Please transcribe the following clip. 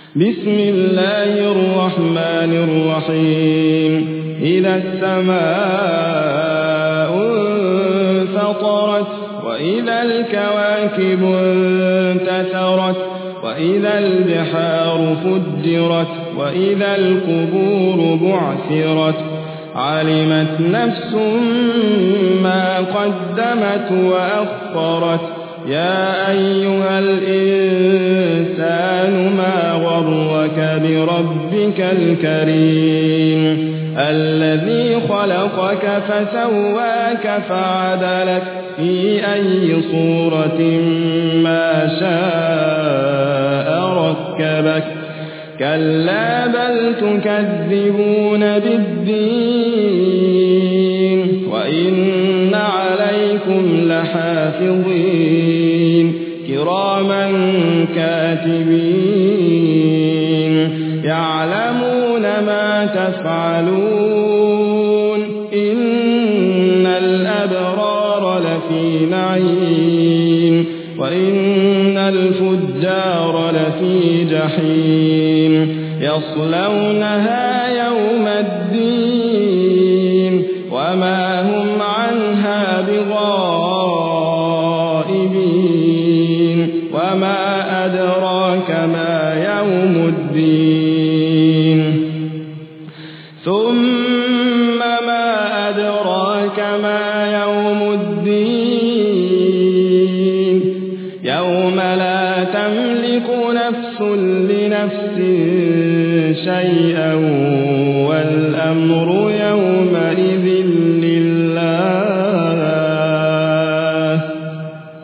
بسم الله الرحمن الرحيم إذا السماء انفطرت وإذا الكواكب انتثرت وإذا البحار فجرت وإذا القبور بعثرت علمت نفس ما قدمت وأخرت يا أيها الإنسان ما غرك بربك الكريم الذي خلقك فسواك فعدلك في أي صورة ما شاء ركبك كلا بل تكذبون بالدين وإن عليكم لحافظين كراما كاتبين يعلمون ما تفعلون إن الأبرار لفي نعيم وإن الفجار لفي جحيم يصلونها يوم الدين وما هم عنها بغائبين وما أدراك ما يوم الدين ثم ما أدراك ما يوم الدين يوم لا تملك نفس لنفس شيئا والأمر يوم